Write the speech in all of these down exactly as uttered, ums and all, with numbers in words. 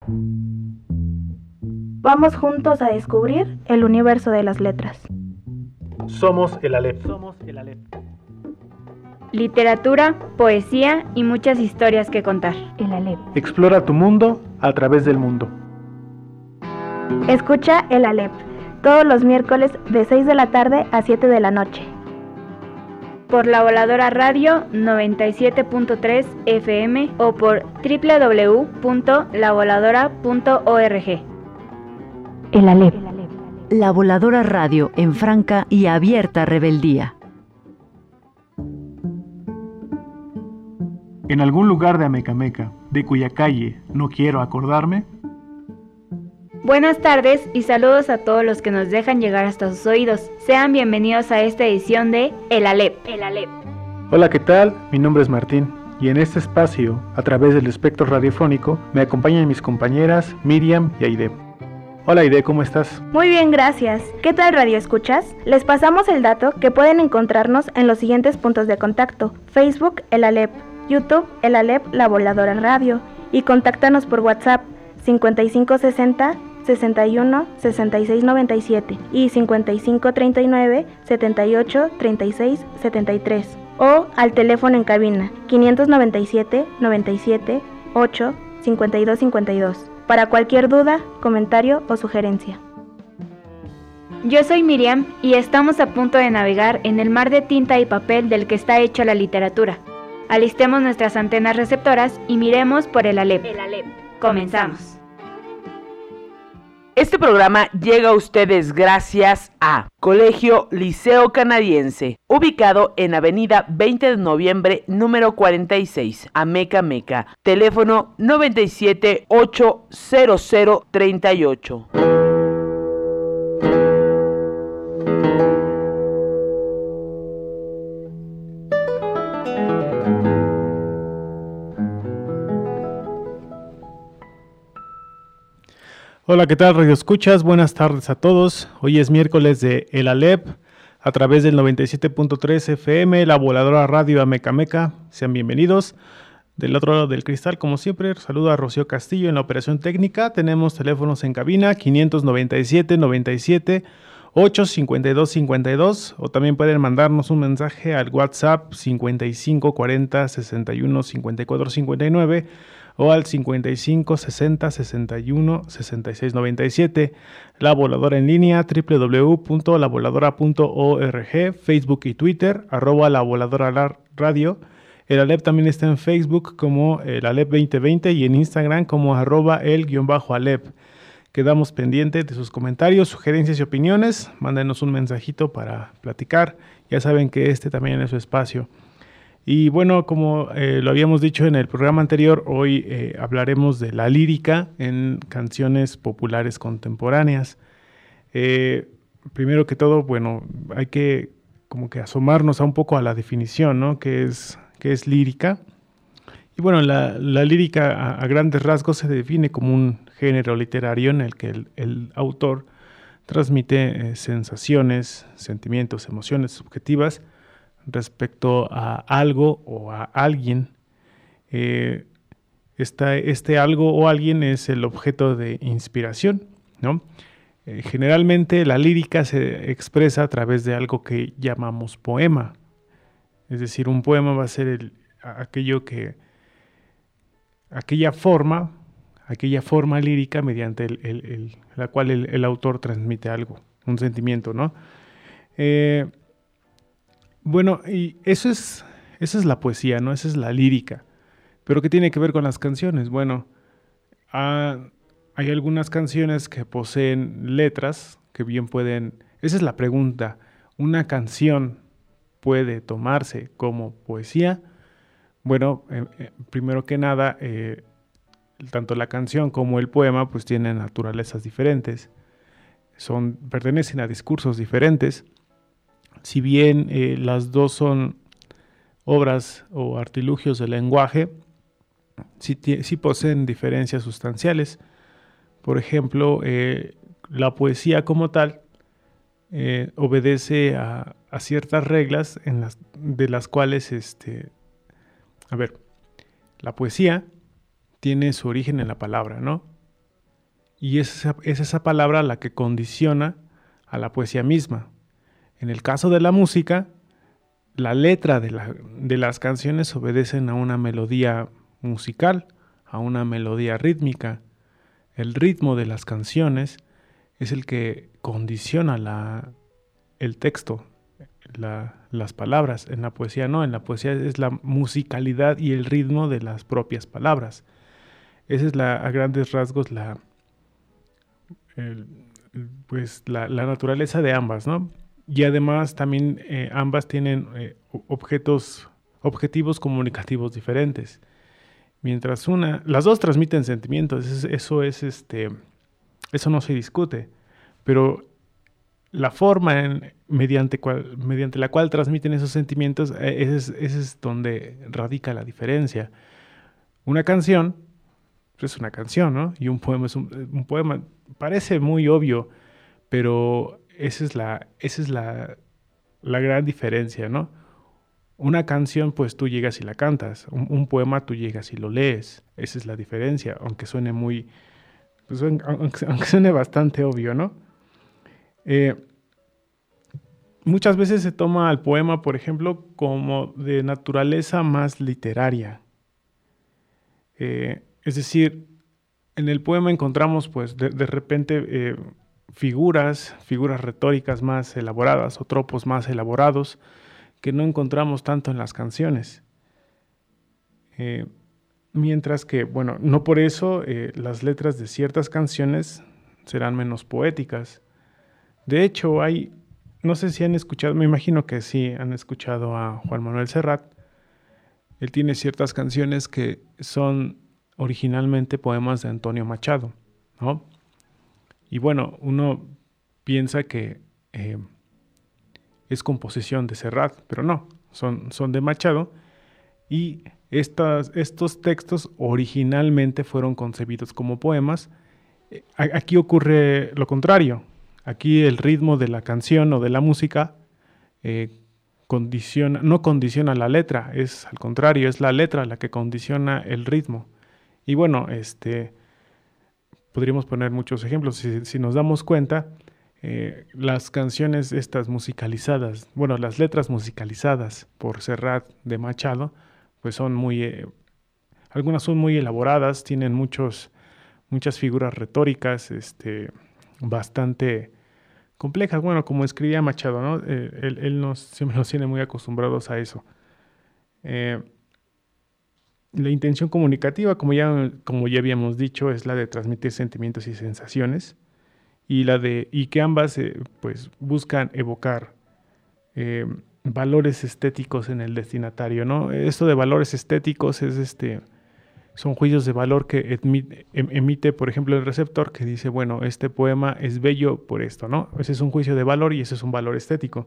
Vamos juntos a descubrir el universo de las letras. Somos el Aleph. Somos el Aleph. Literatura, poesía y muchas historias que contar. El Aleph. Explora tu mundo a través del mundo. Escucha el Aleph todos los miércoles de seis de la tarde a siete de la noche. Por La Voladora Radio noventa y siete punto tres F M o por doble u doble u doble u punto la voladora punto org. El Aleph. La Voladora Radio en franca y abierta rebeldía. En algún lugar de Amecameca, de cuya calle no quiero acordarme. Buenas tardes y saludos a todos los que nos dejan llegar hasta sus oídos. Sean bienvenidos a esta edición de El Aleph. El Aleph. Hola, ¿qué tal? Mi nombre es Martín y en este espacio, a través del espectro radiofónico, me acompañan mis compañeras Miriam y Aide. Hola Aide, ¿cómo estás? Muy bien, gracias. ¿Qué tal, Radio Escuchas? Les pasamos el dato que pueden encontrarnos en los siguientes puntos de contacto: Facebook, El Aleph; YouTube, El Aleph, La Voladora Radio; y contáctanos por WhatsApp cincuenta y cinco sesenta, sesenta y uno, sesenta y seis noventa y siete y cincuenta y cinco treinta y nueve, setenta y ocho, treinta y seis, setenta y tres, o al teléfono en cabina quinientos noventa y siete, noventa y siete, ocho, cincuenta y dos cincuenta y dos para cualquier duda, comentario o sugerencia. Yo soy Miriam y estamos a punto de navegar en el mar de tinta y papel del que está hecha la literatura. Alistemos nuestras antenas receptoras y miremos por el Aleph. El Aleph. Comenzamos. Este programa llega a ustedes gracias a Colegio Liceo Canadiense, ubicado en Avenida veinte de noviembre, número cuarenta y seis, Amecameca. Teléfono noventa y siete, ocho cero cero, treinta y ocho. Hola, ¿qué tal, Radio Escuchas? Buenas tardes a todos. Hoy es miércoles de El Aleph, a través del noventa y siete punto tres F M, La Voladora Radio Amecameca. Sean bienvenidos. Del otro lado del cristal, como siempre, saludo a Rocío Castillo en la operación técnica. Tenemos teléfonos en cabina quinientos noventa y siete, noventa y siete, ocho, cincuenta y dos cincuenta y dos, o también pueden mandarnos un mensaje al WhatsApp cincuenta y cinco cuarenta, sesenta y uno, cincuenta y cuatro cincuenta y nueve o al cincuenta y cinco sesenta, sesenta y uno, sesenta y seis noventa y siete. La Voladora en línea, doble u doble u doble u punto la voladora punto org, Facebook y Twitter, arroba La Voladora Radio. El Aleph también está en Facebook como el Aleph veinte veinte y en Instagram como arroba el guión bajo Aleph. Quedamos pendientes de sus comentarios, sugerencias y opiniones. Mándenos un mensajito para platicar. Ya saben que este también es su espacio. Y bueno, como eh, lo habíamos dicho en el programa anterior, hoy eh, hablaremos de la lírica en canciones populares contemporáneas. Eh, primero que todo, bueno, hay que como que asomarnos a un poco a la definición, ¿no? ¿Qué es, qué es lírica? Y bueno, la, la lírica a, a grandes rasgos se define como un género literario en el que el, el autor transmite eh, sensaciones, sentimientos, emociones subjetivas respecto a algo o a alguien. Eh, esta, este algo o alguien es el objeto de inspiración, ¿no? Eh, generalmente la lírica se expresa a través de algo que llamamos poema. Es decir, un poema va a ser el, aquello que, aquella forma, aquella forma lírica mediante el, el, el, la cual el, el autor transmite algo, un sentimiento, ¿no? Eh, Bueno, y eso es, esa es la poesía, ¿no? Esa es la lírica. ¿Pero qué tiene que ver con las canciones? Bueno, ah, hay algunas canciones que poseen letras que bien pueden... Esa es la pregunta. ¿Una canción puede tomarse como poesía? Bueno, eh, eh, primero que nada, eh, tanto la canción como el poema pues tienen naturalezas diferentes. Son, pertenecen a discursos diferentes. Si bien eh, las dos son obras o artilugios del lenguaje, sí, sí poseen diferencias sustanciales. Por ejemplo, eh, la poesía como tal eh, obedece a, a ciertas reglas en las, de las cuales, este, a ver, la poesía tiene su origen en la palabra, ¿no? y es esa, es esa palabra la que condiciona a la poesía misma. En el caso de la música, la letra de, la, de las canciones obedecen a una melodía musical, a una melodía rítmica. El ritmo de las canciones es el que condiciona la, el texto, la, las palabras. En la poesía no, en la poesía es la musicalidad y el ritmo de las propias palabras. Esa es la, a grandes rasgos la, el, pues la, la naturaleza de ambas, ¿no? Y además también eh, ambas tienen eh, objetos, objetivos comunicativos diferentes. Mientras una, las dos transmiten sentimientos, eso, eso es este, eso no se discute, pero la forma en, mediante, cual, mediante la cual transmiten esos sentimientos, eh, ese, es, ese es donde radica la diferencia. Una canción pues es una canción, ¿no? Y un poema es un, un poema, parece muy obvio, pero esa es la, esa es la, la gran diferencia, ¿no? Una canción, pues tú llegas y la cantas. Un, un poema tú llegas y lo lees. Esa es la diferencia, aunque suene muy, pues, aunque, aunque suene bastante obvio, ¿no? Eh, muchas veces se toma al poema, por ejemplo, como de naturaleza más literaria. Eh, es decir, en el poema encontramos, pues, de, de repente eh, figuras, figuras retóricas más elaboradas o tropos más elaborados que no encontramos tanto en las canciones. Eh, mientras que, bueno, no por eso eh, las letras de ciertas canciones serán menos poéticas. De hecho, hay, no sé si han escuchado, me imagino que sí han escuchado a Juan Manuel Serrat. Él tiene ciertas canciones que son originalmente poemas de Antonio Machado, ¿no? Y bueno, uno piensa que eh, es composición de Serrat, pero no, son, son de Machado, y estas, estos textos originalmente fueron concebidos como poemas. Aquí ocurre lo contrario. Aquí el ritmo de la canción o de la música eh, condiciona, no condiciona la letra, es al contrario, es la letra la que condiciona el ritmo. Y bueno, este, podríamos poner muchos ejemplos. Si, si nos damos cuenta, eh, las canciones estas musicalizadas, bueno, las letras musicalizadas por Serrat de Machado, pues son muy, eh, algunas son muy elaboradas, tienen muchos, muchas figuras retóricas, este, bastante complejas. Bueno, como escribía Machado, ¿no? Eh, él, él nos, siempre nos tiene muy acostumbrados a eso. Eh, La intención comunicativa, como ya, como ya habíamos dicho, es la de transmitir sentimientos y sensaciones, y la de y que ambas eh, pues buscan evocar eh, valores estéticos en el destinatario, ¿no? Esto de valores estéticos es este son juicios de valor que emite, emite, por ejemplo, el receptor, que dice, bueno, este poema es bello por esto, ¿no? Ese es un juicio de valor y ese es un valor estético.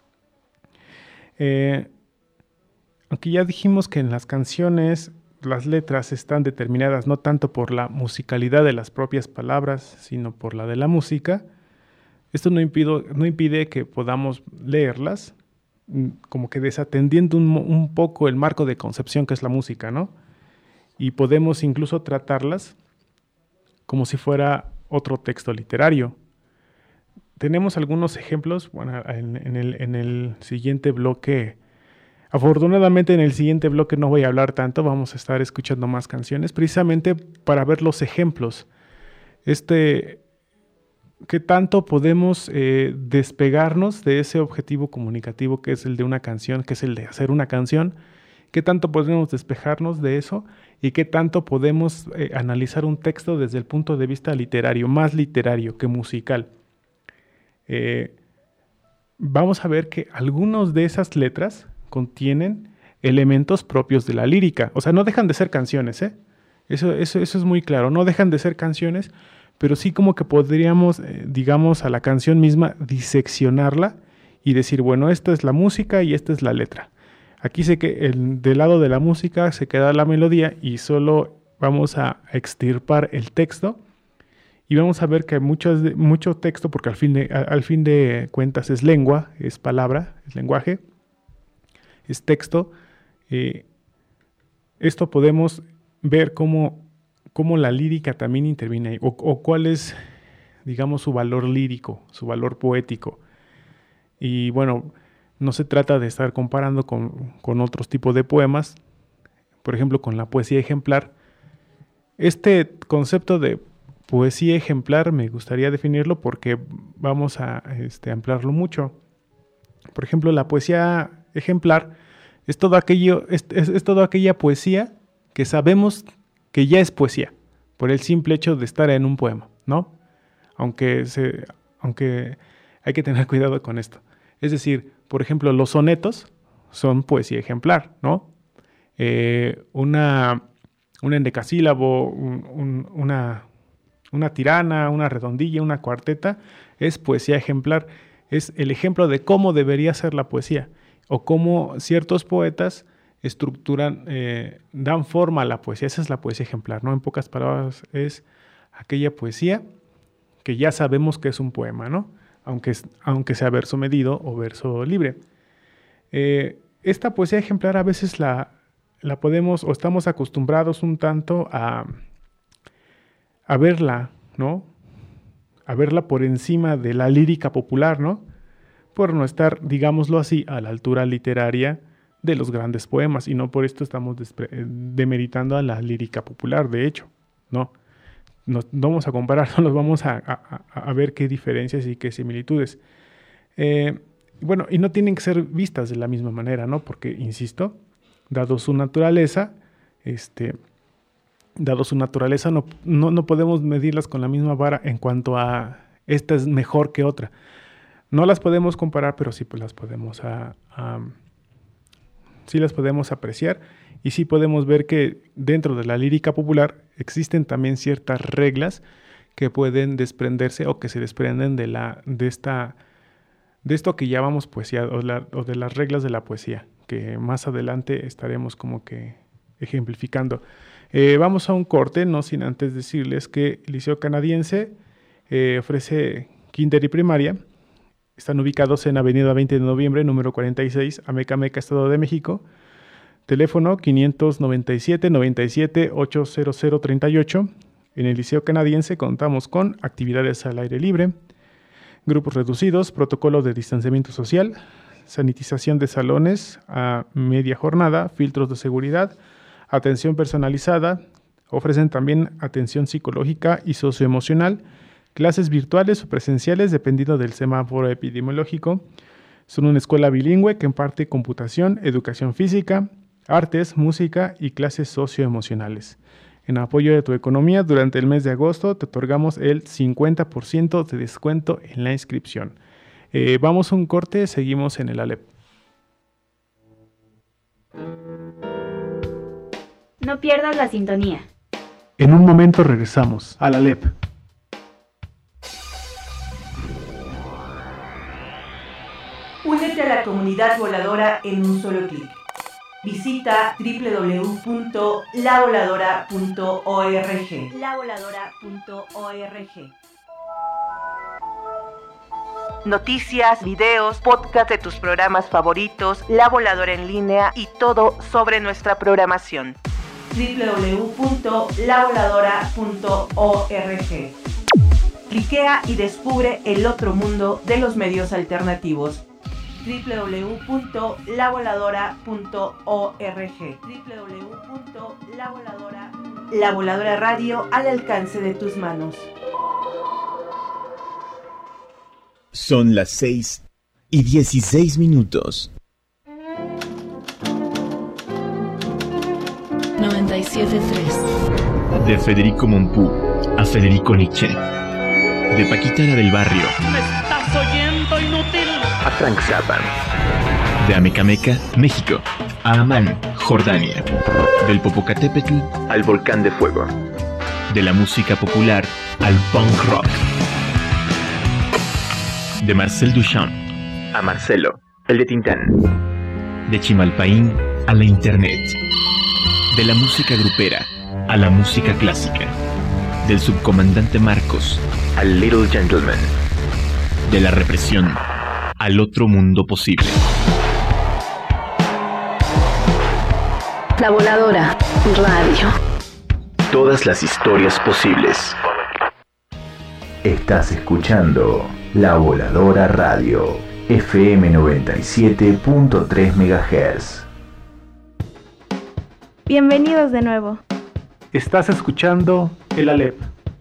Eh, Aunque ya dijimos que en las canciones las letras están determinadas no tanto por la musicalidad de las propias palabras, sino por la de la música, esto no, impido, no impide que podamos leerlas, como que desatendiendo un, un poco el marco de concepción que es la música, ¿no? Y podemos incluso tratarlas como si fuera otro texto literario. Tenemos algunos ejemplos, bueno, en, en, el, en el siguiente bloque. Afortunadamente en el siguiente bloque no voy a hablar tanto, vamos a estar escuchando más canciones, precisamente para ver los ejemplos. Este, ¿qué tanto podemos eh, despegarnos de ese objetivo comunicativo que es el de una canción, que es el de hacer una canción? ¿Qué tanto podemos despejarnos de eso? ¿Y qué tanto podemos eh, analizar un texto desde el punto de vista literario, más literario que musical? Eh, vamos a ver que algunos de esas letras contienen elementos propios de la lírica. O sea, no dejan de ser canciones, ¿eh? Eso, eso, eso es muy claro. No dejan de ser canciones, pero sí como que podríamos, eh, digamos, a la canción misma diseccionarla y decir, bueno, esta es la música y esta es la letra. Aquí sé que el, del lado de la música se queda la melodía y solo vamos a extirpar el texto y vamos a ver que hay muchos, mucho texto, porque al fin, de, al fin de cuentas es lengua, es palabra, es lenguaje, es texto. Eh, esto podemos ver cómo cómo la lírica también interviene ahí, o, o cuál es, digamos, su valor lírico, su valor poético. Y bueno, no se trata de estar comparando con, con otros tipos de poemas, por ejemplo, con la poesía ejemplar. Este concepto de poesía ejemplar me gustaría definirlo porque vamos a este, ampliarlo mucho. Por ejemplo, la poesía ejemplar es todo aquello, es, es, es toda aquella poesía que sabemos que ya es poesía, por el simple hecho de estar en un poema, ¿no? Aunque, se, aunque hay que tener cuidado con esto. Es decir, por ejemplo, los sonetos son poesía ejemplar, ¿no? Eh, una, un endecasílabo, un, un, una, una tirana, una redondilla, una cuarteta, es poesía ejemplar. Es el ejemplo de cómo debería ser la poesía, o cómo ciertos poetas estructuran, eh, dan forma a la poesía. Esa es la poesía ejemplar, ¿no? En pocas palabras, es aquella poesía que ya sabemos que es un poema, ¿no? Aunque, aunque sea verso medido o verso libre. Eh, esta poesía ejemplar a veces la, la podemos, o estamos acostumbrados un tanto a, a verla, ¿no? A verla por encima de la lírica popular, ¿no? Por no estar, digámoslo así, a la altura literaria de los grandes poemas, y no por esto estamos despre- demeritando a la lírica popular, de hecho, ¿no? Nos vamos a comparar, nos vamos a, a, a ver qué diferencias y qué similitudes. Eh, bueno, y no tienen que ser vistas de la misma manera, ¿no? Porque, insisto, dado su naturaleza, este, dado su naturaleza, no, no, no podemos medirlas con la misma vara en cuanto a esta es mejor que otra. No las podemos comparar, pero sí pues las podemos a, a, sí las podemos apreciar, y sí podemos ver que dentro de la lírica popular existen también ciertas reglas que pueden desprenderse o que se desprenden de la de esta de esto que llamamos poesía, o, la, o de las reglas de la poesía, que más adelante estaremos como que ejemplificando. Eh, vamos a un corte, no sin antes decirles que el Liceo Canadiense eh, ofrece kinder y primaria. Están ubicados en Avenida veinte de noviembre, número cuarenta y seis, Amecameca, Estado de México. Teléfono quinientos noventa y siete, noventa y siete, ochocientos treinta y ocho. En el Liceo Canadiense contamos con actividades al aire libre, grupos reducidos, protocolo de distanciamiento social, sanitización de salones a media jornada, filtros de seguridad, atención personalizada. Ofrecen también atención psicológica y socioemocional, clases virtuales o presenciales dependiendo del semáforo epidemiológico. Son una escuela bilingüe que imparte computación, educación física, artes, música y clases socioemocionales. En apoyo de tu economía, durante el mes de agosto te otorgamos el cincuenta por ciento de descuento en la inscripción. Eh, vamos a un corte, seguimos en el Alep. No pierdas la sintonía. En un momento regresamos al Alep. Únete a la comunidad voladora en un solo clic. Visita doble u doble u doble u punto la voladora punto org. la voladora punto org. Noticias, videos, podcast de tus programas favoritos, La Voladora en línea y todo sobre nuestra programación. doble u doble u doble u punto la voladora punto org. Cliquea y descubre el otro mundo de los medios alternativos. doble u doble u doble u punto la voladora punto org. doble u doble u doble u punto la voladora punto org. La Voladora Radio al alcance de tus manos. Son las seis y dieciséis minutos. noventa y siete punto tres. De Federico Mompou a Federico Nietzsche. De Paquita la del Barrio. ¿Me estás oyendo, inútil? A Frank Zappa. De Amecameca, México, a Amán, Jordania. Del Popocatépetl al Volcán de Fuego. De la música popular al punk rock. De Marcel Duchamp a Marcelo, el de Tintán. De Chimalpaín a la internet. De la música grupera a la música clásica. Del subcomandante Marcos al Little Gentleman. De la represión al otro mundo posible. La Voladora Radio. todas las historias posibles. Estás escuchando La Voladora Radio, F M noventa y siete punto tres megahertz. Bienvenidos de nuevo. Estás escuchando El Alep.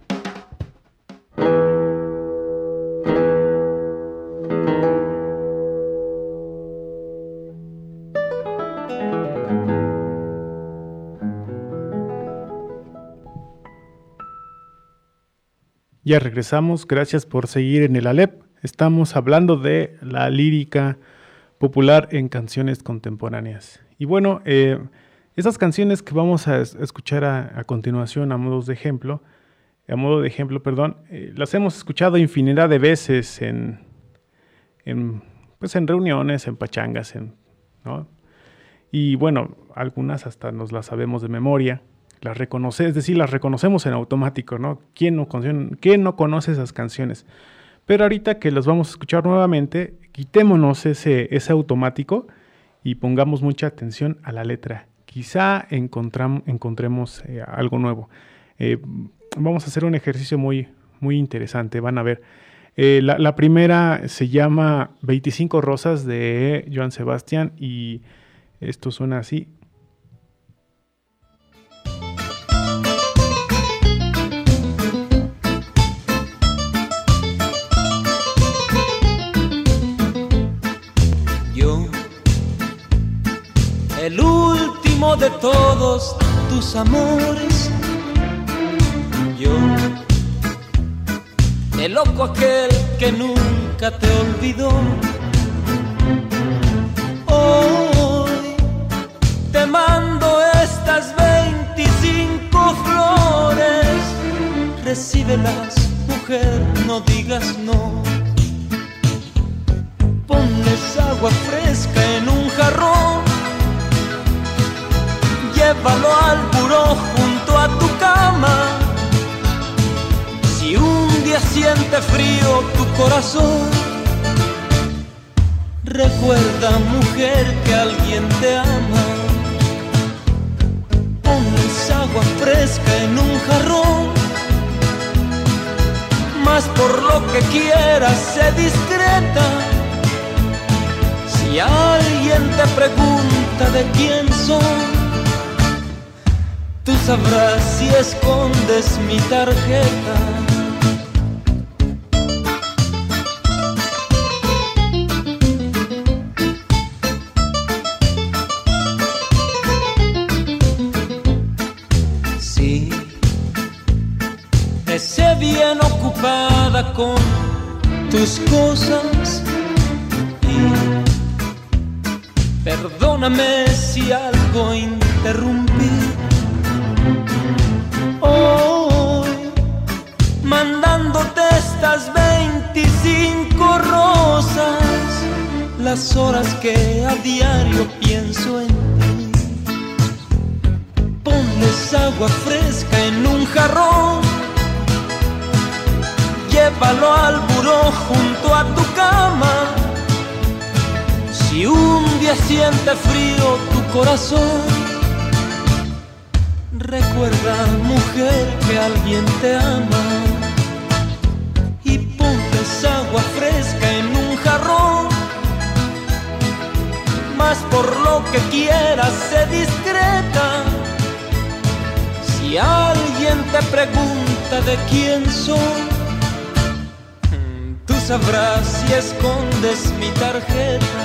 Ya regresamos, gracias por seguir en el Alep. Estamos hablando de la lírica popular en canciones contemporáneas. Y bueno, eh, esas canciones que vamos a escuchar a, a continuación a modo de ejemplo, a modo de ejemplo, perdón, eh, las hemos escuchado infinidad de veces en, en, pues en reuniones, en pachangas, en, ¿no? Y bueno, algunas hasta nos las sabemos de memoria. Las reconoce, es decir, las reconocemos en automático, ¿no? ¿Quién no, ¿Quién no conoce esas canciones? Pero ahorita que las vamos a escuchar nuevamente, quitémonos ese, ese automático y pongamos mucha atención a la letra. Quizá encontram, encontremos eh, algo nuevo. Eh, vamos a hacer un ejercicio muy, muy interesante, van a ver. Eh, la, la primera se llama veinticinco Rosas de Joan Sebastián y esto suena así. El último de todos tus amores, yo, el loco aquel que nunca te olvidó. Hoy te mando estas veinticinco flores, recíbelas, mujer, no digas no. Ponles agua fresca en un jarrón, llévalo al buró junto a tu cama. Si un día siente frío tu corazón, recuerda, mujer, que alguien te ama. Ponles agua fresca en un jarrón, mas por lo que quieras, sé discreta. Si alguien te pregunta de quién soy, tú sabrás si escondes mi tarjeta. Sí, esté bien ocupada con tus cosas y perdóname si algo interrumpí. Hoy, mandándote estas veinticinco rosas, las horas que a diario pienso en ti. Ponles agua fresca en un jarrón, llévalo al buró junto a tu cama. Si un día siente frío tu corazón, recuerda, mujer, que alguien te ama. Y ponles agua fresca en un jarrón, mas por lo que quieras, sé discreta. Si alguien te pregunta de quién soy, tú sabrás si escondes mi tarjeta.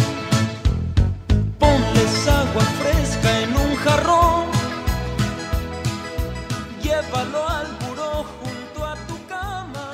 Ponles agua fresca en un jarrón, llévalo al buró junto a tu cama.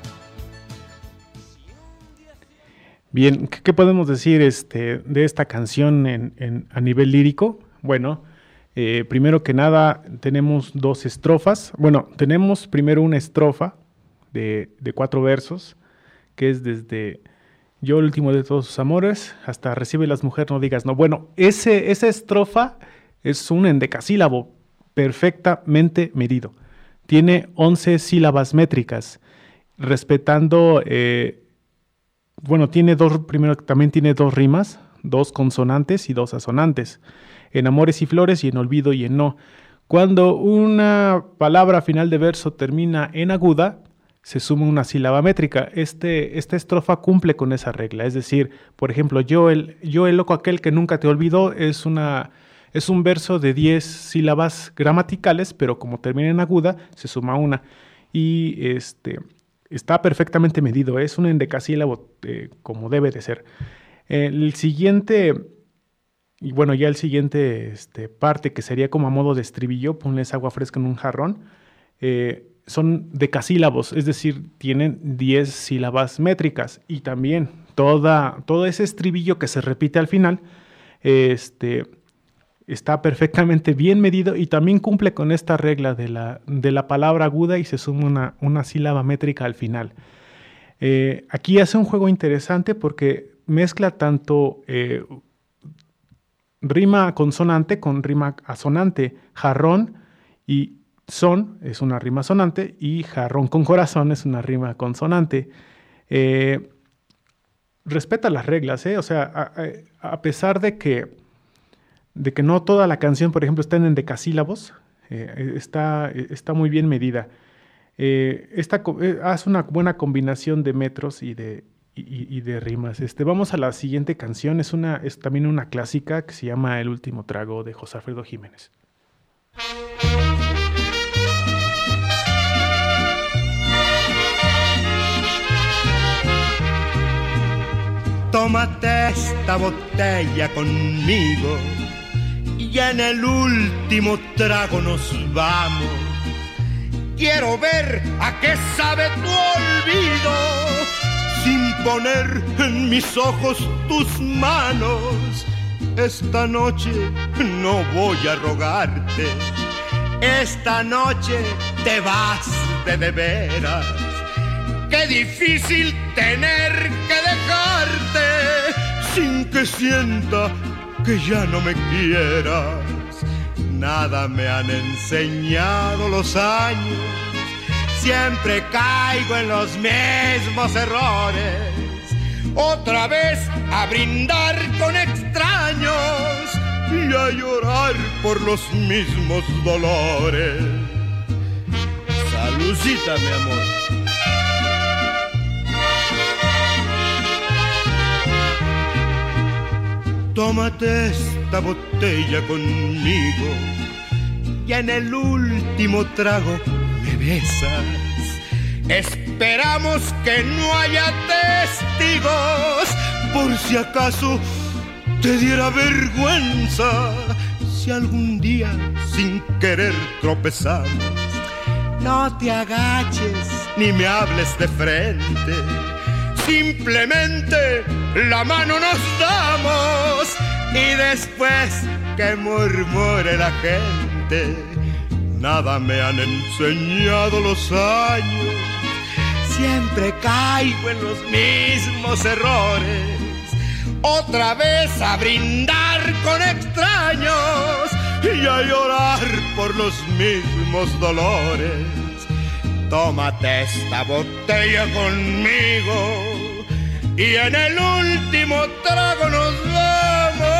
Bien, ¿qué podemos decir este, de esta canción en, en, a nivel lírico? Bueno, eh, primero que nada tenemos dos estrofas. Bueno, tenemos primero una estrofa de, de cuatro versos, que es desde yo el último de todos sus amores hasta recibe las mujeres, no digas no. Bueno, ese, esa estrofa es un endecasílabo perfectamente medido. Tiene once sílabas métricas, respetando, eh, bueno, tiene dos, primero también tiene dos rimas, dos consonantes y dos asonantes, en amores y flores y en olvido y en no. Cuando una palabra final de verso termina en aguda, se suma una sílaba métrica. Este, esta estrofa cumple con esa regla. Es decir, por ejemplo, yo el, yo el loco aquel que nunca te olvidó es, una, es un verso de diez sílabas gramaticales, pero como termina en aguda, se suma una. Y este, está perfectamente medido. Es un endecasílabo eh, como debe de ser. El siguiente, y bueno, ya el siguiente este, parte que sería como a modo de estribillo, ponles agua fresca en un jarrón, eh, son decasílabos, es decir, tienen diez sílabas métricas y también toda, todo ese estribillo que se repite al final este, está perfectamente bien medido y también cumple con esta regla de la, de la palabra aguda y se suma una, una sílaba métrica al final. Eh, aquí hace un juego interesante porque mezcla tanto eh, rima consonante con rima asonante, jarrón y son es una rima sonante y jarrón con corazón es una rima consonante. Eh, respeta las reglas, ¿eh? O sea, a, a pesar de que, de que no toda la canción, por ejemplo, está en decasílabos, eh, está, está muy bien medida. Eh, esta, eh, hace una buena combinación de metros y de, y, y de rimas. Este, vamos a la siguiente canción, es, una, es también una clásica que se llama El último trago de José Alfredo Jiménez. Tómate esta botella conmigo y en el último trago nos vamos. Quiero ver a qué sabe tu olvido sin poner en mis ojos tus manos. Esta noche no voy a rogarte, esta noche te vas de de veras. Qué difícil tener que dejarte sin que sienta que ya no me quieras. Nada me han enseñado los años, siempre caigo en los mismos errores. Otra vez a brindar con extraños y a llorar por los mismos dolores. Saludcita, mi amor. Tómate esta botella conmigo y en el último trago me besas. Esperamos que no haya testigos por si acaso te diera vergüenza si algún día sin querer tropezamos. No te agaches ni me hables de frente, simplemente la mano nos damos y después que murmure la gente. Nada me han enseñado los años, siempre caigo en los mismos errores. Otra vez a brindar con extraños y a llorar por los mismos dolores. Tómate esta botella conmigo y en el último trago nos vamos.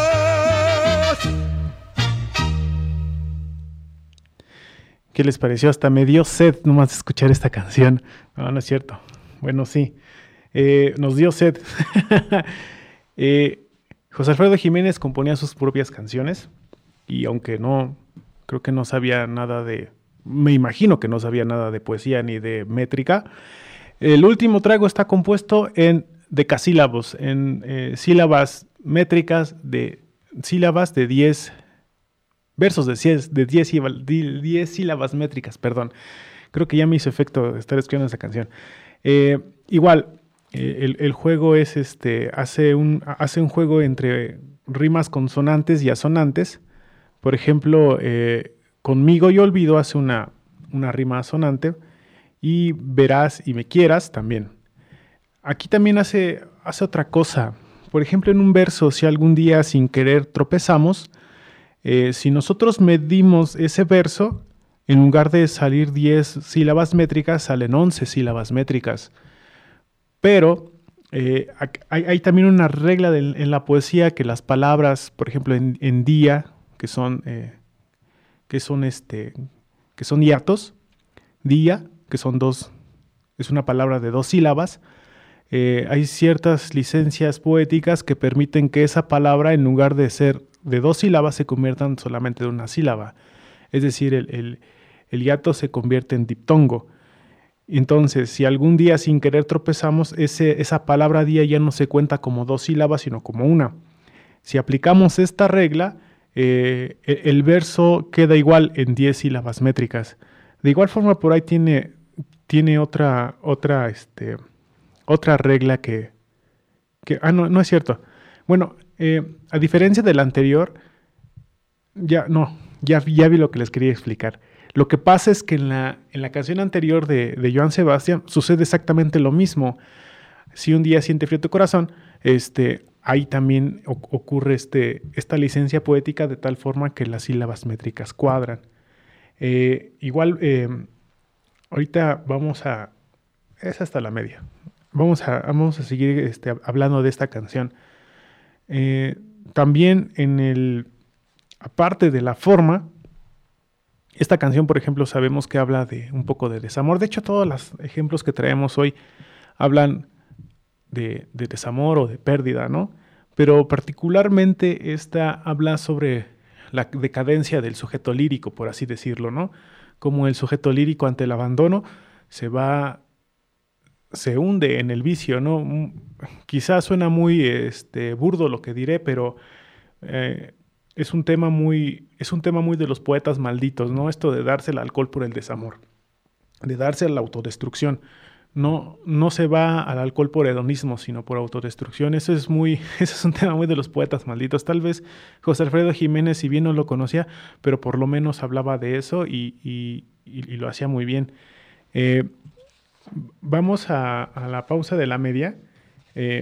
¿Qué les pareció? Hasta me dio sed nomás escuchar esta canción. No, no es cierto. Bueno, sí. Eh, nos dio sed. eh, José Alfredo Jiménez componía sus propias canciones y aunque no, creo que no sabía nada de, me imagino que no sabía nada de poesía ni de métrica. El último trago está compuesto en decasílabos, en eh, sílabas métricas de sílabas de diez versos de diez, de diez, diez sílabas métricas, perdón. Creo que ya me hizo efecto estar escuchando esa canción. Eh, igual, eh, el, el juego es este, hace un, hace un juego entre rimas consonantes y asonantes. Por ejemplo, eh, conmigo y olvido hace una, una rima asonante. Y verás y me quieras también. Aquí también hace, hace otra cosa. Por ejemplo, en un verso, si algún día sin querer tropezamos, eh, si nosotros medimos ese verso, en lugar de salir diez sílabas métricas, salen once sílabas métricas. Pero eh, hay, hay también una regla de, en la poesía que las palabras, por ejemplo, en, en día, que son... Eh, que son, este, que son hiatos, día, que son dos, es una palabra de dos sílabas. Eh, hay ciertas licencias poéticas que permiten que esa palabra, en lugar de ser de dos sílabas, se conviertan solamente de una sílaba. Es decir, el, el, el hiato se convierte en diptongo. Entonces, si algún día sin querer tropezamos, ese, esa palabra día ya no se cuenta como dos sílabas, sino como una. Si aplicamos esta regla, eh, el, el verso queda igual en diez sílabas métricas. De igual forma, por ahí tiene, tiene otra, otra, este, otra regla que, que... Ah, no, no es cierto. Bueno, eh, a diferencia de la anterior, ya no, ya, ya vi lo que les quería explicar. Lo que pasa es que en la, en la canción anterior de, de Joan Sebastián sucede exactamente lo mismo. Si un día siente frío tu corazón, este, ahí también ocurre este, esta licencia poética de tal forma que las sílabas métricas cuadran. Eh, igual, eh, ahorita vamos a... Es hasta la media. Vamos a, vamos a seguir este, hablando de esta canción. Eh, también en el... Aparte de la forma, esta canción, por ejemplo, sabemos que habla de un poco de desamor. De hecho, todos los ejemplos que traemos hoy hablan de, de desamor o de pérdida, ¿no? Pero particularmente esta habla sobre la decadencia del sujeto lírico, por así decirlo, ¿no? Como el sujeto lírico ante el abandono se va, se hunde en el vicio, ¿no? Quizás suena muy este, burdo lo que diré, pero eh, es un tema muy, es un tema muy de los poetas malditos, ¿no? Esto de darse el alcohol por el desamor, de darse a la autodestrucción. No, no se va al alcohol por hedonismo, sino por autodestrucción. Eso es muy, ese es un tema muy de los poetas malditos. Tal vez José Alfredo Jiménez, si bien no lo conocía, pero por lo menos hablaba de eso y, y, y, y lo hacía muy bien. Eh, vamos a, a la pausa de la media, eh,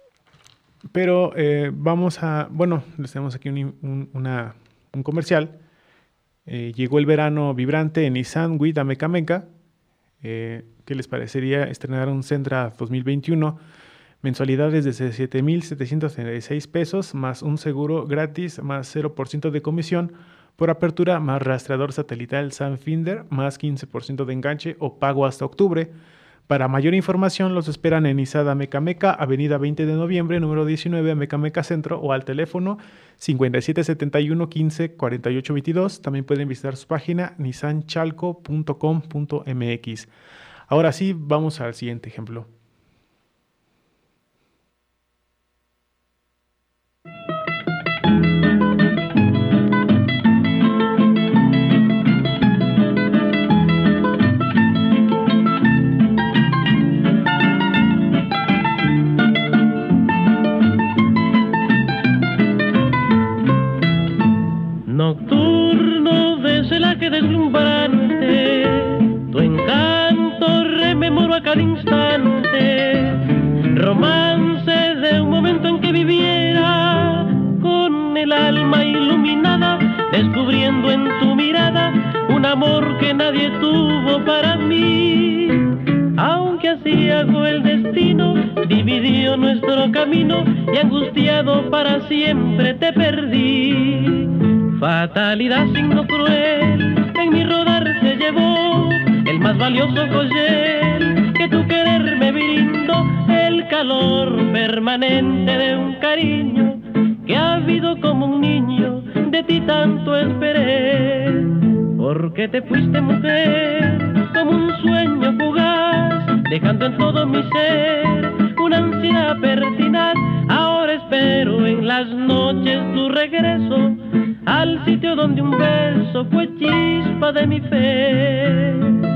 pero eh, vamos a, bueno, les tenemos aquí un, un, una, un comercial. Eh, llegó el verano vibrante en Nissan with Ameca Meca. Eh, ¿Qué les parecería estrenar un Sentra dos mil veintiuno? Mensualidades de siete mil setecientos treinta y seis pesos, más un seguro gratis, más cero por ciento de comisión por apertura, más rastreador satelital Sunfinder, más quince por ciento de enganche o pago hasta octubre. Para mayor información los esperan en Nissan Ameca Meca, Avenida veinte de noviembre, número diecinueve, Ameca Meca Centro, o al teléfono cincuenta y siete setenta y uno quince cuarenta y ocho veintidós. También pueden visitar su página nissan chalco punto com punto m x. Ahora sí, vamos al siguiente ejemplo. Nocturno de celaje deslumbrante, tu encanto rememoro a cada instante, romance de un momento en que viviera con el alma iluminada, descubriendo en tu mirada un amor que nadie tuvo para mí. Aunque así hago el destino, dividió nuestro camino y angustiado para siempre te perdí. Fatalidad, signo cruel, en mi rodar se llevó el más valioso joyel que tu querer me brindó, el calor permanente de un cariño que ha habido como un niño, de ti tanto esperé. Porque te fuiste, mujer, como un sueño fugaz, dejando en todo mi ser una ansiedad pertinaz. Ahora espero en las noches tu regreso al sitio donde un beso fue chispa de mi fe.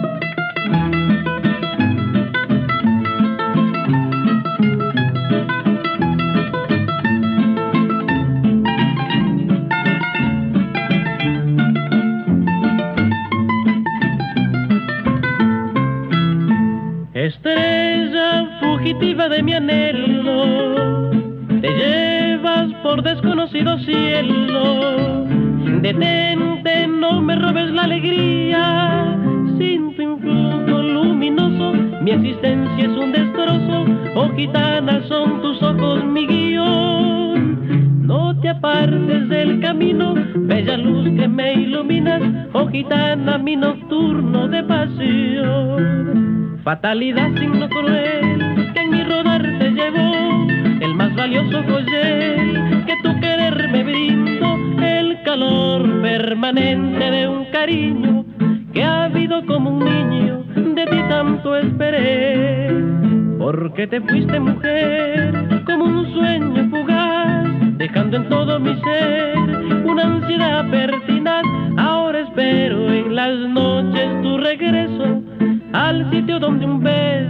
Estrella fugitiva de mi anhelo, te llevas por desconocido cielo. Detente, no me robes la alegría, sin tu influjo luminoso mi existencia es un destrozo. Oh gitana, son tus ojos mi guión, no te apartes del camino, bella luz que me iluminas, oh gitana, mi nocturno de pasión. Fatalidad, signo cruel, que en mi rodar te llevó, el más valioso joyel que tu querer me brindó, el calor permanente de un cariño que ha habido como un niño, de ti tanto esperé. Porque te fuiste, mujer, como un sueño fugaz, dejando en todo mi ser una ansiedad pertinaz. Ahora espero en las noches tu regreso al sitio donde un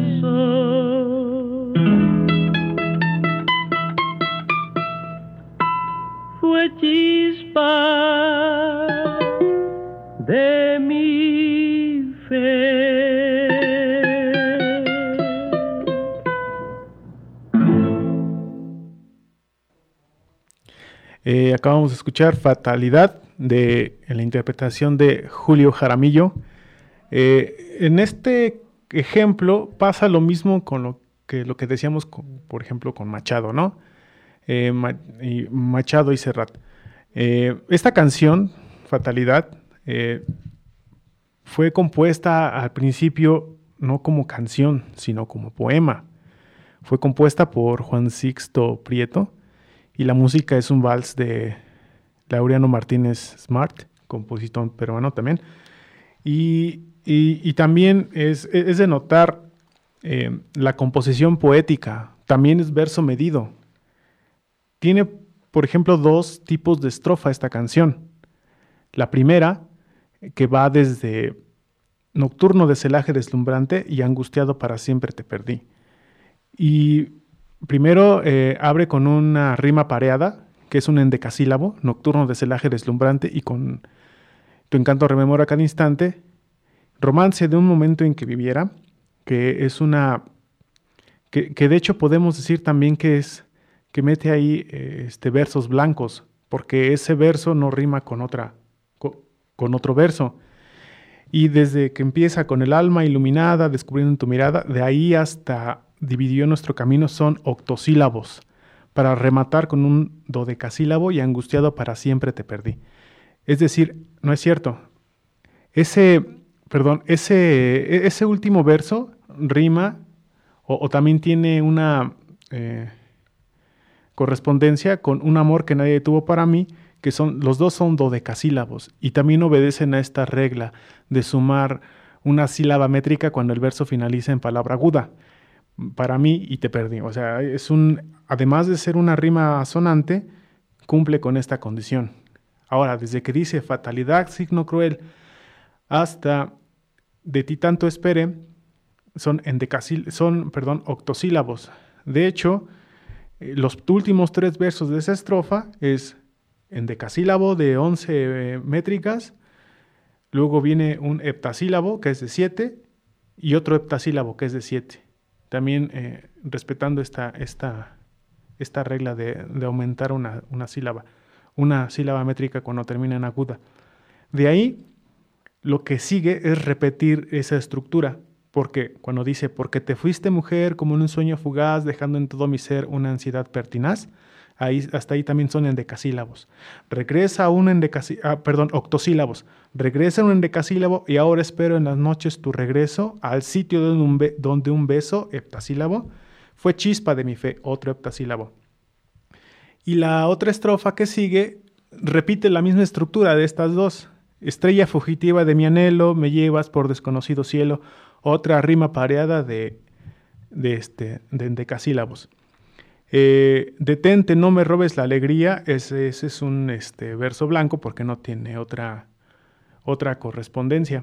beso fue chispa de mi fe. Eh, acabamos de escuchar Fatalidad de en la interpretación de Julio Jaramillo. Eh, en este ejemplo pasa lo mismo con lo que, lo que decíamos, con, por ejemplo, con Machado, ¿no? Eh, Ma- y Machado y Serrat. Eh, esta canción, Fatalidad, eh, fue compuesta al principio no como canción, sino como poema. Fue compuesta por Juan Sixto Prieto y la música es un vals de Laureano Martínez Smart, compositor peruano también. Y, y, y también es, es de notar eh, la composición poética, también es verso medido. Tiene, por ejemplo, dos tipos de estrofa esta canción. La primera, que va desde nocturno de celaje deslumbrante y angustiado para siempre te perdí. Y primero eh, abre con una rima pareada, que es un endecasílabo, nocturno de celaje deslumbrante y con tu encanto rememora cada instante, romance de un momento en que viviera, que es una, que, que de hecho podemos decir también que es, que mete ahí eh, este, versos blancos, porque ese verso no rima con otra, con, con otro verso. Y desde que empieza con el alma iluminada, descubriendo en tu mirada, de ahí hasta dividió nuestro camino son octosílabos, para rematar con un dodecasílabo y angustiado para siempre te perdí. Es decir, no es cierto. Ese, perdón, ese, ese último verso rima o, o también tiene una eh, correspondencia con un amor que nadie tuvo para mí, que son, los dos son dodecasílabos y también obedecen a esta regla de sumar una sílaba métrica cuando el verso finaliza en palabra aguda. Para mí y te perdí. O sea, es un, además de ser una rima sonante, cumple con esta condición. Ahora, desde que dice fatalidad, signo cruel, hasta de ti tanto espere, son, endecasil, son perdón, octosílabos. De hecho, eh, los últimos tres versos de esa estrofa es endecasílabo de once eh, métricas, luego viene un heptasílabo que es de siete y otro heptasílabo que es de siete. También eh, respetando esta, esta, esta regla de, de aumentar una, una sílaba, una sílaba métrica cuando termina en aguda. De ahí, lo que sigue es repetir esa estructura, porque cuando dice, porque te fuiste mujer como en un sueño fugaz, dejando en todo mi ser una ansiedad pertinaz, ahí, hasta ahí también son endecasílabos. Regresa a un endecasílabo, ah, perdón, octosílabos. Regresa a un endecasílabo y ahora espero en las noches tu regreso al sitio donde un, be- donde un beso, heptasílabo, fue chispa de mi fe, otro heptasílabo. Y la otra estrofa que sigue repite la misma estructura de estas dos. Estrella fugitiva de mi anhelo, me llevas por desconocido cielo, otra rima pareada de, de, este, de endecasílabos. Eh, detente, no me robes la alegría, ese, ese es un este, verso blanco porque no tiene otra, otra correspondencia.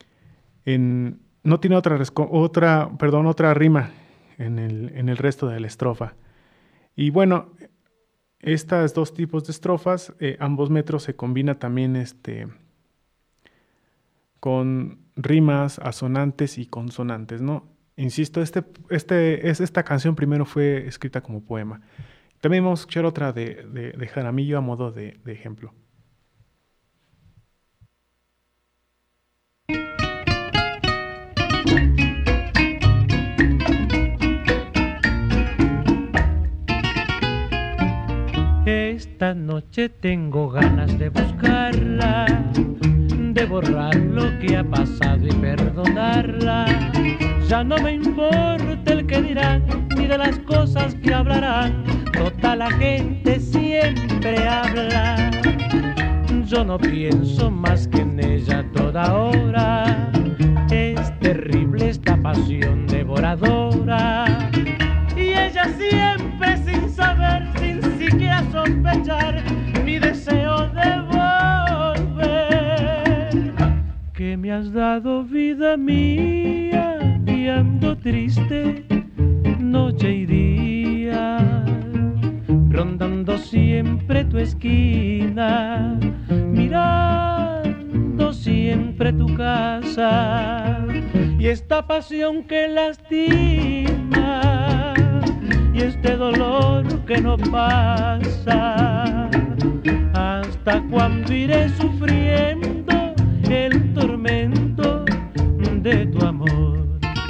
En, no tiene otra, otra, perdón, otra rima en el, en el resto de la estrofa. Y bueno, estos dos tipos de estrofas, eh, ambos metros se combina también este, con rimas asonantes y consonantes, ¿no? Insisto, este, este, es, esta canción primero fue escrita como poema. También vamos a escuchar otra de, de, de Jaramillo a modo de, de ejemplo. Este esta noche tengo ganas de buscarla, de borrar lo que ha pasado y perdonarla. Ya no me importa el que dirán, ni de las cosas que hablarán, toda la gente siempre habla. Yo no pienso más que en ella toda hora, es terrible esta pasión devoradora. Y ella siempre sin saber, sin siquiera sospechar, mi deseo de volver. Que me has dado vida mía y ando triste noche y día, rondando siempre tu esquina, mirando siempre tu casa. Y esta pasión que lastima y este dolor que no pasa, ¿hasta cuándo iré sufriendo el tormento de tu amor?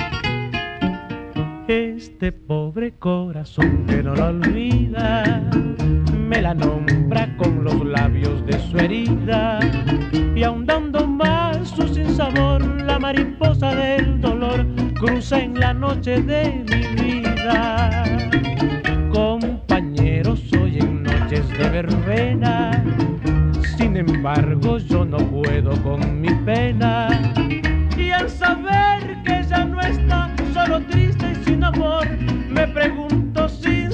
Este pobre corazón que no lo olvida, me la nombra con los labios de su herida, y ahondando más su sinsabor, la mariposa del dolor cruza en la noche de mi vida. Compañeros, hoy en noches de verbena, sin embargo yo no puedo con mi pena, y al saber que ella no está, solo triste y sin amor, me pregunto sin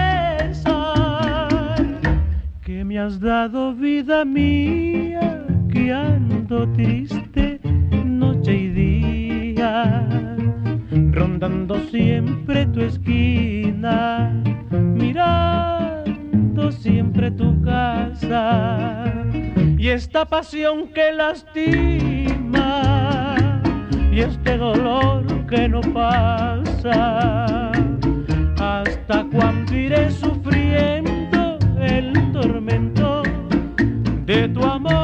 cesar: ¿qué me has dado, vida mía, que ando triste noche y día, rondando siempre tu esquina, mirando siempre tu casa? Y esta pasión que lastima y este dolor que no pasa, ¿hasta cuándo iré sufriendo el tormento de tu amor?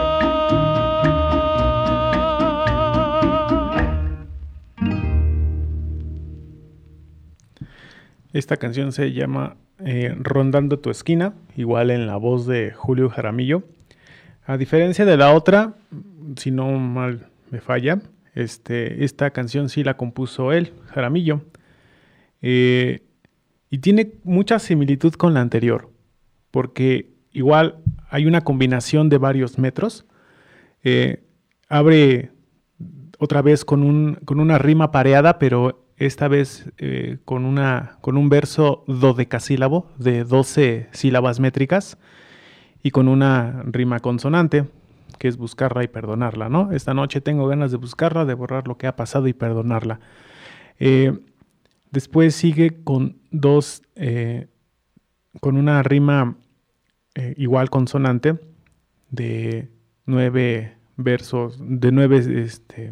Esta canción se llama eh, Rondando tu esquina, igual en la voz de Julio Jaramillo. A diferencia de la otra, si no mal me falla, este, esta canción sí la compuso él, Jaramillo. Eh, y tiene mucha similitud con la anterior, porque igual hay una combinación de varios metros. Eh, abre otra vez con, un, con una rima pareada, pero esta vez eh, con, una, con un verso dodecasílabo de doce sílabas métricas y con una rima consonante, que es buscarla y perdonarla, ¿no? Esta noche tengo ganas de buscarla, de borrar lo que ha pasado y perdonarla. Eh, después sigue con dos, eh, con una rima eh, igual consonante de nueve versos, de nueve, este,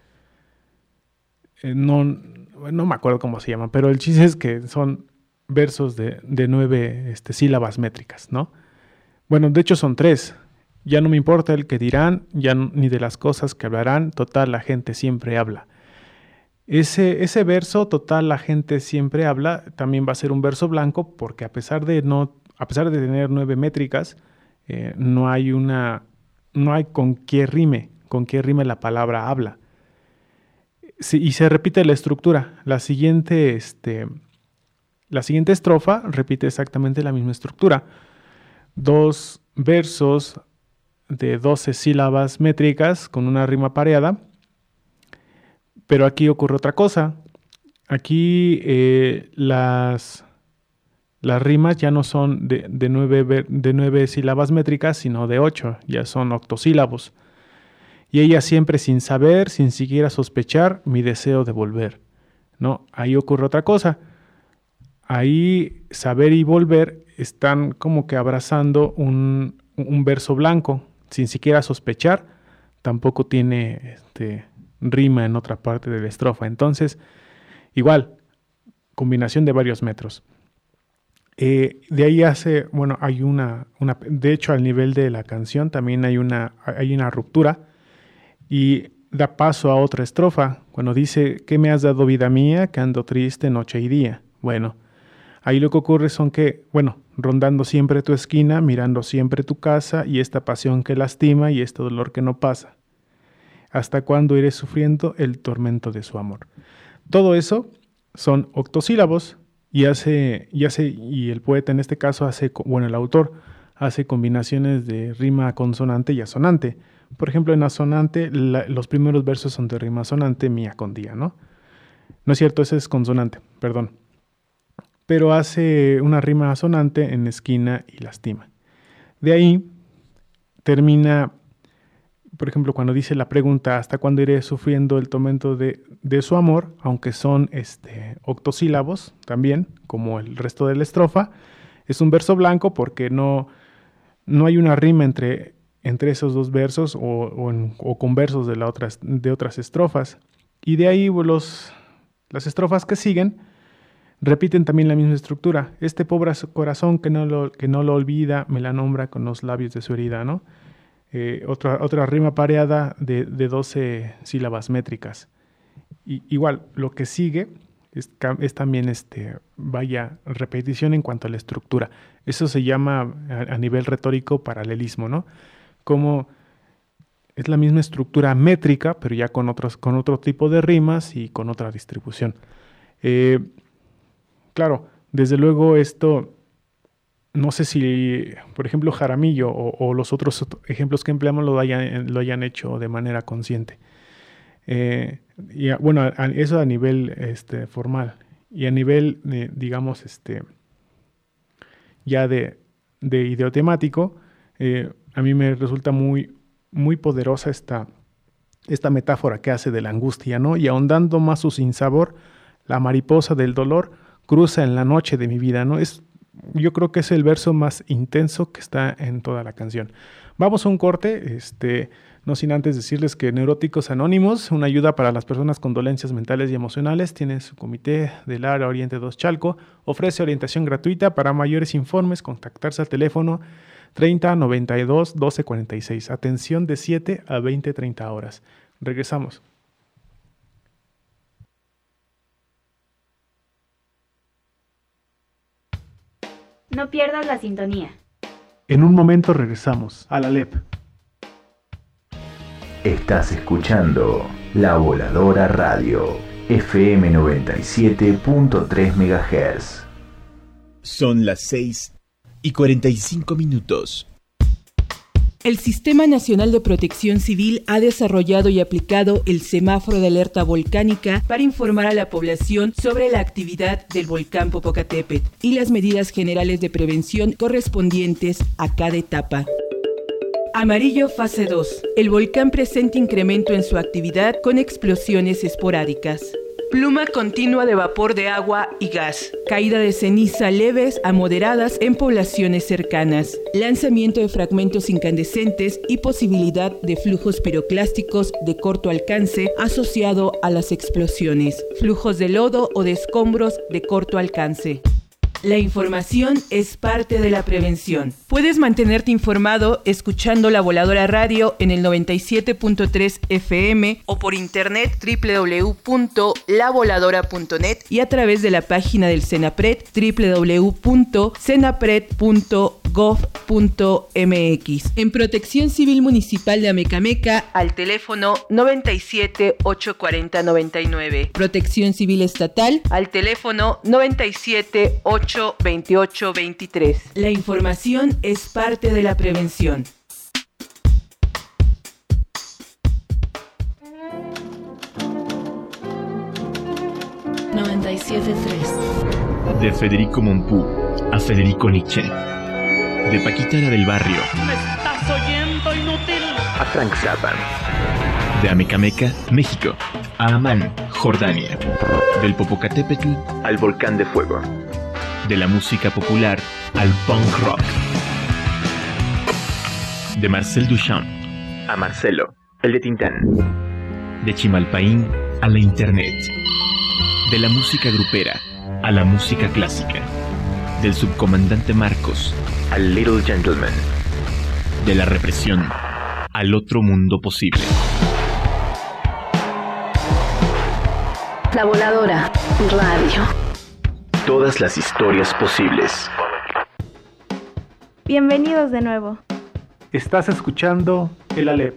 eh, no, no me acuerdo cómo se llaman, pero el chiste es que son versos de, de nueve este, sílabas métricas, ¿no? Bueno, de hecho son tres. Ya no me importa el que dirán, ya no, ni de las cosas que hablarán, total la gente siempre habla. Ese, ese verso, total la gente siempre habla, también va a ser un verso blanco, porque a pesar de no, a pesar de tener nueve métricas, eh, no hay una, no hay con qué rime, con qué rime la palabra habla. Sí, y se repite la estructura. La siguiente, este, la siguiente estrofa repite exactamente la misma estructura. Dos versos de doce sílabas métricas con una rima pareada, pero aquí ocurre otra cosa. Aquí eh, las, las rimas ya no son de, de, nueve, de nueve sílabas métricas, sino de ocho, ya son octosílabos. Y ella siempre sin saber, sin siquiera sospechar, mi deseo de volver. No, ahí ocurre otra cosa. Ahí saber y volver están como que abrazando un, un verso blanco, sin siquiera sospechar, tampoco tiene este, rima en otra parte de la estrofa. Entonces, igual, combinación de varios metros. Eh, de ahí hace, bueno, hay una, una, de hecho al nivel de la canción también hay una, hay una ruptura y da paso a otra estrofa, cuando dice, ¿qué me has dado vida mía, que ando triste noche y día? Bueno, ahí lo que ocurre son que, bueno, rondando siempre tu esquina, mirando siempre tu casa, y esta pasión que lastima y este dolor que no pasa. ¿Hasta cuándo iré sufriendo el tormento de su amor? Todo eso son octosílabos y hace, y hace, y el poeta en este caso hace, bueno, el autor hace combinaciones de rima consonante y asonante. Por ejemplo, en asonante, la, los primeros versos son de rima asonante, mía con día, ¿no? No es cierto, ese es consonante, perdón. Pero hace una rima asonante en esquina y lastima. De ahí termina, por ejemplo, cuando dice la pregunta, ¿hasta cuándo iré sufriendo el tormento de, de su amor? Aunque son este, octosílabos también, como el resto de la estrofa, es un verso blanco porque no, no hay una rima entre, entre esos dos versos o, o, en, o con versos de, la otras, de otras estrofas. Y de ahí los, las estrofas que siguen repiten también la misma estructura. Este pobre corazón que no lo, que no lo olvida, me la nombra con los labios de su herida, ¿no? Eh, otra, otra rima pareada de, de doce sílabas métricas. Y, igual, lo que sigue es, es también este, vaya repetición en cuanto a la estructura. Eso se llama a, a nivel retórico paralelismo, ¿no? Como es la misma estructura métrica, pero ya con, otros, con otro tipo de rimas y con otra distribución. Eh, claro, desde luego esto... No sé si, por ejemplo, Jaramillo o, o los otros ejemplos que empleamos lo hayan, lo hayan hecho de manera consciente. Eh, y a, bueno, a, a, eso a nivel este, formal. Y a nivel, de, digamos, este, ya de, de ideotemático, eh, a mí me resulta muy, muy poderosa esta, esta metáfora que hace de la angustia, ¿no? Y ahondando más su sinsabor, la mariposa del dolor cruza en la noche de mi vida, ¿no? Es Yo creo que es el verso más intenso que está en toda la canción. Vamos a un corte, este, no sin antes decirles que Neuróticos Anónimos, una ayuda para las personas con dolencias mentales y emocionales, tiene su comité del área Oriente dos Chalco, ofrece orientación gratuita. Para mayores informes, contactarse al teléfono treinta noventa y dos doce cuarenta y seis. Atención de siete a veinte treinta horas. Regresamos. No pierdas la sintonía. En un momento regresamos a la L E P. Estás escuchando La Voladora Radio, F M noventa y siete punto tres megahertz. Son las seis y cuarenta y cinco minutos. El Sistema Nacional de Protección Civil ha desarrollado y aplicado el semáforo de alerta volcánica para informar a la población sobre la actividad del volcán Popocatépetl y las medidas generales de prevención correspondientes a cada etapa. Amarillo fase dos. El volcán presenta incremento en su actividad con explosiones esporádicas. Pluma continua de vapor de agua y gas. Caída de ceniza leves a moderadas en poblaciones cercanas. Lanzamiento de fragmentos incandescentes y posibilidad de flujos piroclásticos de corto alcance asociado a las explosiones. Flujos de lodo o de escombros de corto alcance. La información es parte de la prevención. Puedes mantenerte informado escuchando La Voladora Radio en el noventa y siete punto tres F M o por internet doble u doble u doble u punto la voladora punto net y a través de la página del CENAPRED doble u doble u doble u punto cenapred punto gov punto m x. En Protección Civil Municipal de Amecameca al teléfono noventa y siete ocho cuarenta noventa y nueve. Protección Civil Estatal al teléfono noventa y siete ocho veintiocho veintitrés. La información es parte de la prevención. noventa y siete punto tres. De Federico Mompou a Federico Nietzsche. De Paquita la del Barrio. ¿Me estás oyendo, inútil? A Frank Zappa. De Amecameca, México, a Amán, Jordania. Del Popocatépetl al Volcán de Fuego. De la música popular al punk rock. De Marcel Duchamp a Marcelo, el de Tintán. De Chimalpaín a la internet. De la música grupera a la música clásica. Del subcomandante Marcos al Little Gentleman. De la represión al otro mundo posible. La Voladora Radio. Todas las historias posibles. Bienvenidos de nuevo. Estás escuchando El Alep.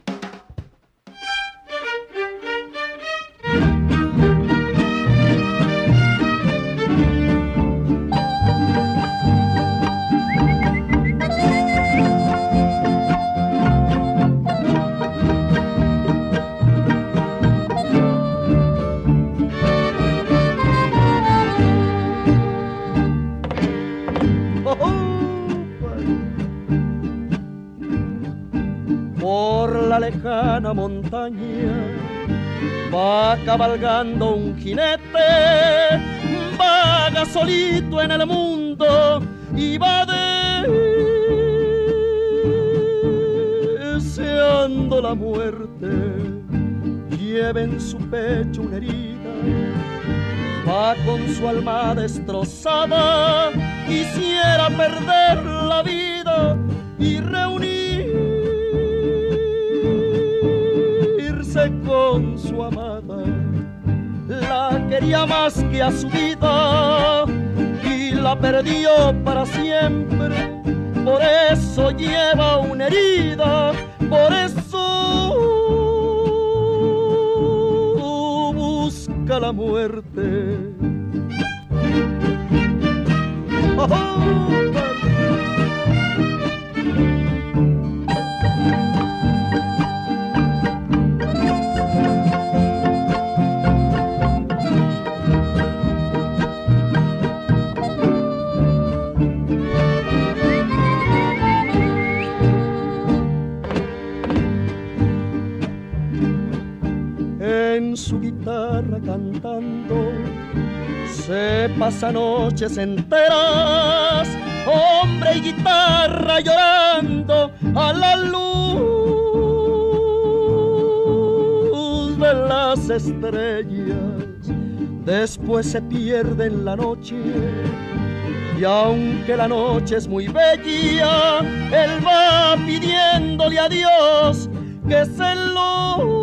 Lejana montaña va cabalgando un jinete, vaga solito en el mundo y va deseando la muerte. Lleva en su pecho una herida, va con su alma destrozada, quisiera perder la vida y reunir con su amada. La quería más que a su vida y la perdió para siempre. Por eso lleva una herida, por eso busca la muerte. Oh, oh. En su guitarra cantando se pasa noches enteras, hombre y guitarra llorando a la luz de las estrellas. Después se pierde en la noche y aunque la noche es muy bella, él va pidiéndole a Dios que se lo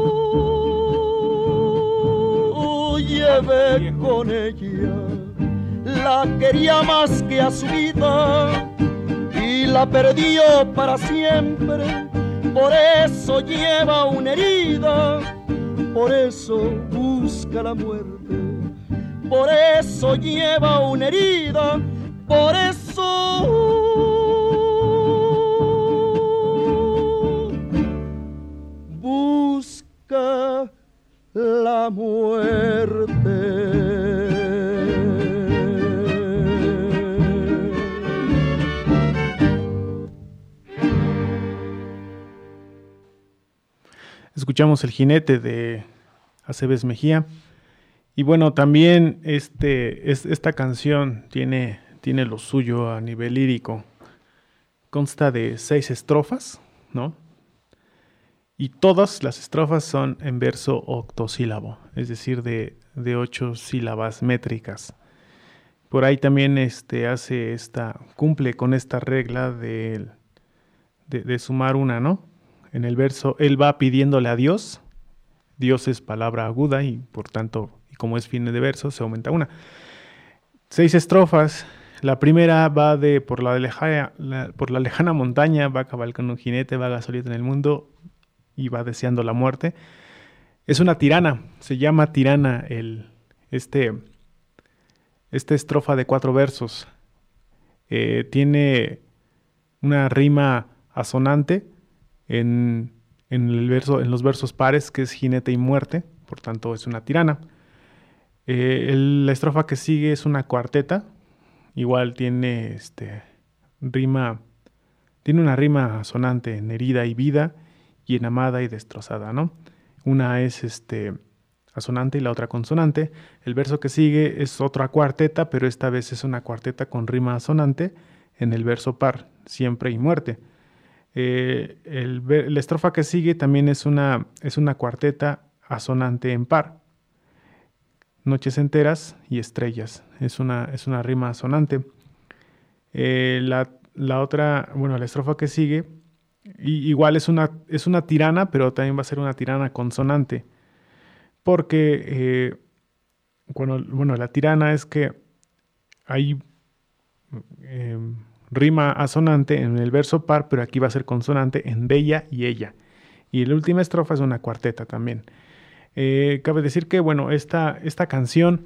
lleve con ella. La quería más que a su vida y la perdió para siempre. Por eso lleva una herida, por eso busca la muerte. Por eso lleva una herida, por eso busca la muerte. Escuchamos El Jinete de Aceves Mejía. Y bueno, también este, es, esta canción tiene, tiene lo suyo a nivel lírico. Consta de seis estrofas, ¿no? Y todas las estrofas son en verso octosílabo, es decir, de, de ocho sílabas métricas. Por ahí también este, hace esta, cumple con esta regla de, de, de sumar una, ¿no? En el verso, él va pidiéndole a Dios. Dios es palabra aguda y por tanto, y como es fin de verso, se aumenta una. Seis estrofas. La primera va de por la, lejana, la, por la lejana montaña, va cabalgando un jinete, vaga solito en el mundo y va deseando la muerte. Es una tirana, se llama tirana el, este, esta estrofa de cuatro versos. Eh, tiene una rima asonante en, en, el verso, en los versos pares, que es jinete y muerte, por tanto es una tirana. Eh, el, la estrofa que sigue es una cuarteta, igual tiene, este, rima, tiene una rima asonante en herida y vida, y en amada y destrozada, ¿no? Una es este, asonante y la otra consonante. El verso que sigue es otra cuarteta, pero esta vez es una cuarteta con rima asonante en el verso par, siempre y muerte. Eh, el, la estrofa que sigue también es una, es una cuarteta asonante en par. Noches enteras y estrellas. Es una, es una rima asonante. Eh, la, la otra, bueno, la estrofa que sigue, y igual es una, es una tirana, pero también va a ser una tirana consonante. Porque, eh, bueno, bueno, la tirana es que hay, eh, rima asonante en el verso par, pero aquí va a ser consonante en bella y ella. Y la última estrofa es una cuarteta también. Eh, cabe decir que, bueno, esta, esta canción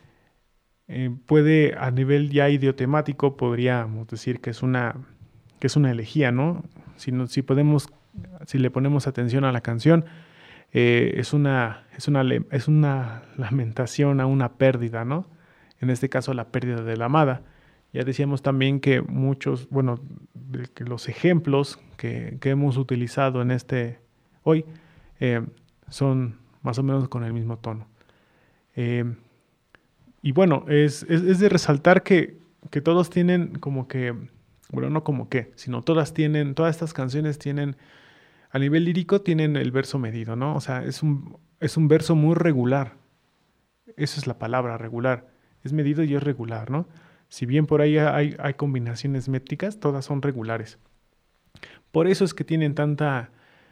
eh, puede, a nivel ya idiotemático, podríamos decir que es una, que es una elegía, ¿no? Si, no, si podemos, si le ponemos atención a la canción, eh, es una, es una, es una lamentación a una pérdida, ¿no? En este caso, la pérdida de la amada. Ya decíamos también que muchos, bueno, de que los ejemplos que, que hemos utilizado en este hoy eh, son más o menos con el mismo tono. Eh, y bueno, es, es, es de resaltar que, que todos tienen como que, bueno, no como que, sino todas tienen, todas estas canciones tienen, a nivel lírico tienen el verso medido, ¿no? O sea, es un, es un verso muy regular. Esa es la palabra, regular. Es medido y es regular, ¿no? Si bien por ahí hay, hay combinaciones métricas, todas son regulares. Por eso es que tienen tanta,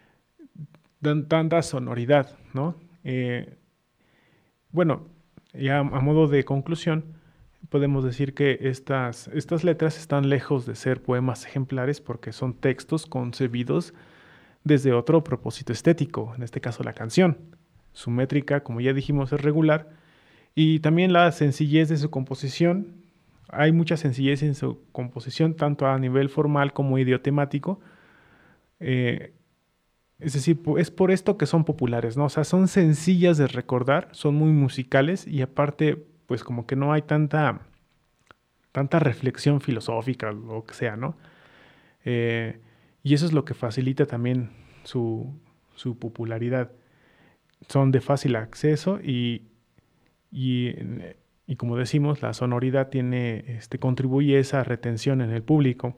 tan, tanta sonoridad, ¿no? Eh, bueno, ya a modo de conclusión, podemos decir que estas, estas letras están lejos de ser poemas ejemplares porque son textos concebidos desde otro propósito estético, en este caso la canción. Su métrica, como ya dijimos, es regular y también la sencillez de su composición. Hay mucha sencillez en su composición, tanto a nivel formal como idiotemático. Eh, es decir, es por esto que son populares, ¿no? O sea, son sencillas de recordar, son muy musicales y aparte, pues como que no hay tanta, tanta reflexión filosófica, lo que sea, ¿no? Eh, y eso es lo que facilita también su, su popularidad. Son de fácil acceso y, y, y como decimos, la sonoridad tiene, este, contribuye a esa retención en el público.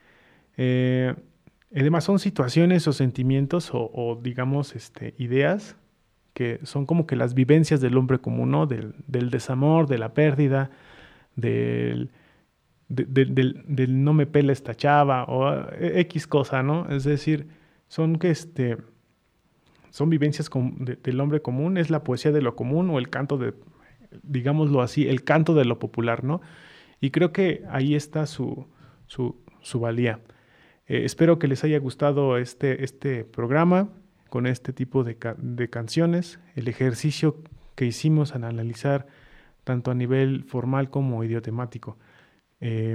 Eh, además son situaciones o sentimientos o, o digamos este, ideas que son como que las vivencias del hombre común, ¿no? Del, del desamor, de la pérdida, del, de, de, del, del no me pela esta chava o X cosa, ¿no? Es decir, son que este... son vivencias de, del hombre común, es la poesía de lo común o el canto de, digámoslo así, el canto de lo popular, ¿no? Y creo que ahí está su, su, su valía. Eh, espero que les haya gustado este, este programa con este tipo de, ca de canciones, el ejercicio que hicimos al analizar tanto a nivel formal como idiotemático. Eh,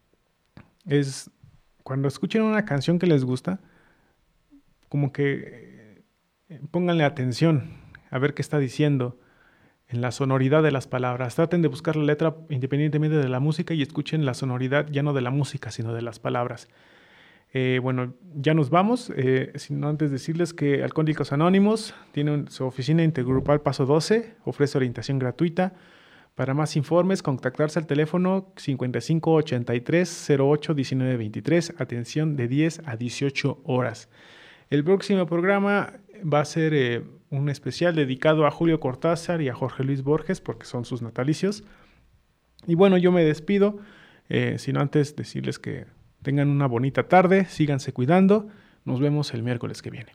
es cuando escuchen una canción que les gusta, como que pónganle atención a ver qué está diciendo en la sonoridad de las palabras. Traten de buscar la letra independientemente de la música y escuchen la sonoridad ya no de la música, sino de las palabras. Eh, bueno, ya nos vamos, eh, sino antes decirles que Alcohólicos Anónimos tiene un, su oficina intergrupal Paso doce, ofrece orientación gratuita. Para más informes, contactarse al teléfono cincuenta y cinco ochenta y tres cero ocho diecinueve veintitrés, atención de diez a dieciocho horas. El próximo programa va a ser eh, un especial dedicado a Julio Cortázar y a Jorge Luis Borges, porque son sus natalicios. Y bueno, yo me despido, eh, sino antes decirles que tengan una bonita tarde, síganse cuidando, nos vemos el miércoles que viene.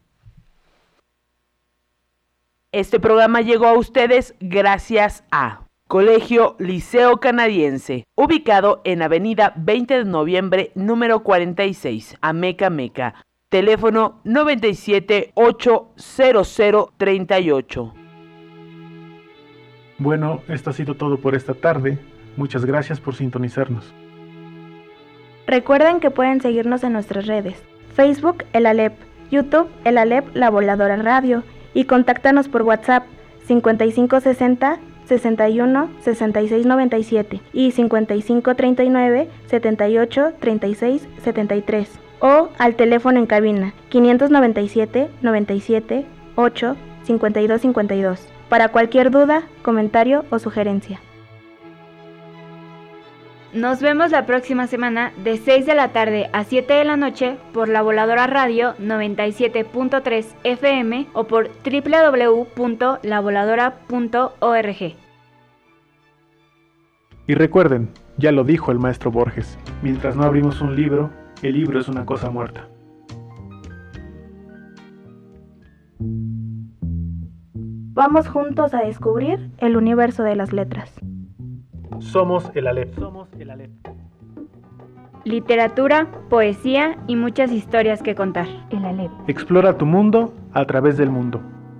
Este programa llegó a ustedes gracias a Colegio Liceo Canadiense, ubicado en Avenida veinte de noviembre, número cuarenta y seis, Ameca Meca. Teléfono noventa y siete ocho cero cero treinta y ocho. Bueno, esto ha sido todo por esta tarde. Muchas gracias por sintonizarnos. Recuerden que pueden seguirnos en nuestras redes: Facebook, el Alep, YouTube, el Alep La Voladora Radio, y contáctanos por WhatsApp cincuenta y cinco sesenta, sesenta y uno, sesenta y seis noventa y siete y cincuenta y cinco treinta y nueve, setenta y ocho, treinta y seis, setenta y tres. O al teléfono en cabina quinientos noventa y siete, noventa y siete, ocho, cincuenta y dos cincuenta y dos para cualquier duda, comentario o sugerencia. Nos vemos la próxima semana de seis de la tarde a siete de la noche por La Voladora Radio noventa y siete punto tres F M o por doble u doble u doble u punto la voladora punto org. Y recuerden, ya lo dijo el maestro Borges, mientras no abrimos un libro, el libro es una cosa muerta. Vamos juntos a descubrir el universo de las letras. Somos el Alep. Somos el Alep. literatura, poesía y muchas historias que contar. El Alep. Explora tu mundo a través del mundo.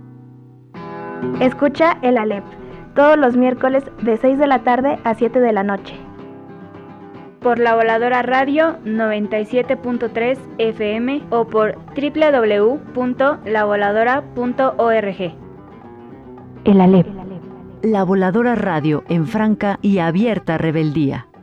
Escucha El Alep todos los miércoles de seis de la tarde a siete de la noche. Por La Voladora Radio noventa y siete punto tres F M o por doble u doble u doble u punto la voladora punto org. El Alep. La Voladora Radio en franca y abierta rebeldía.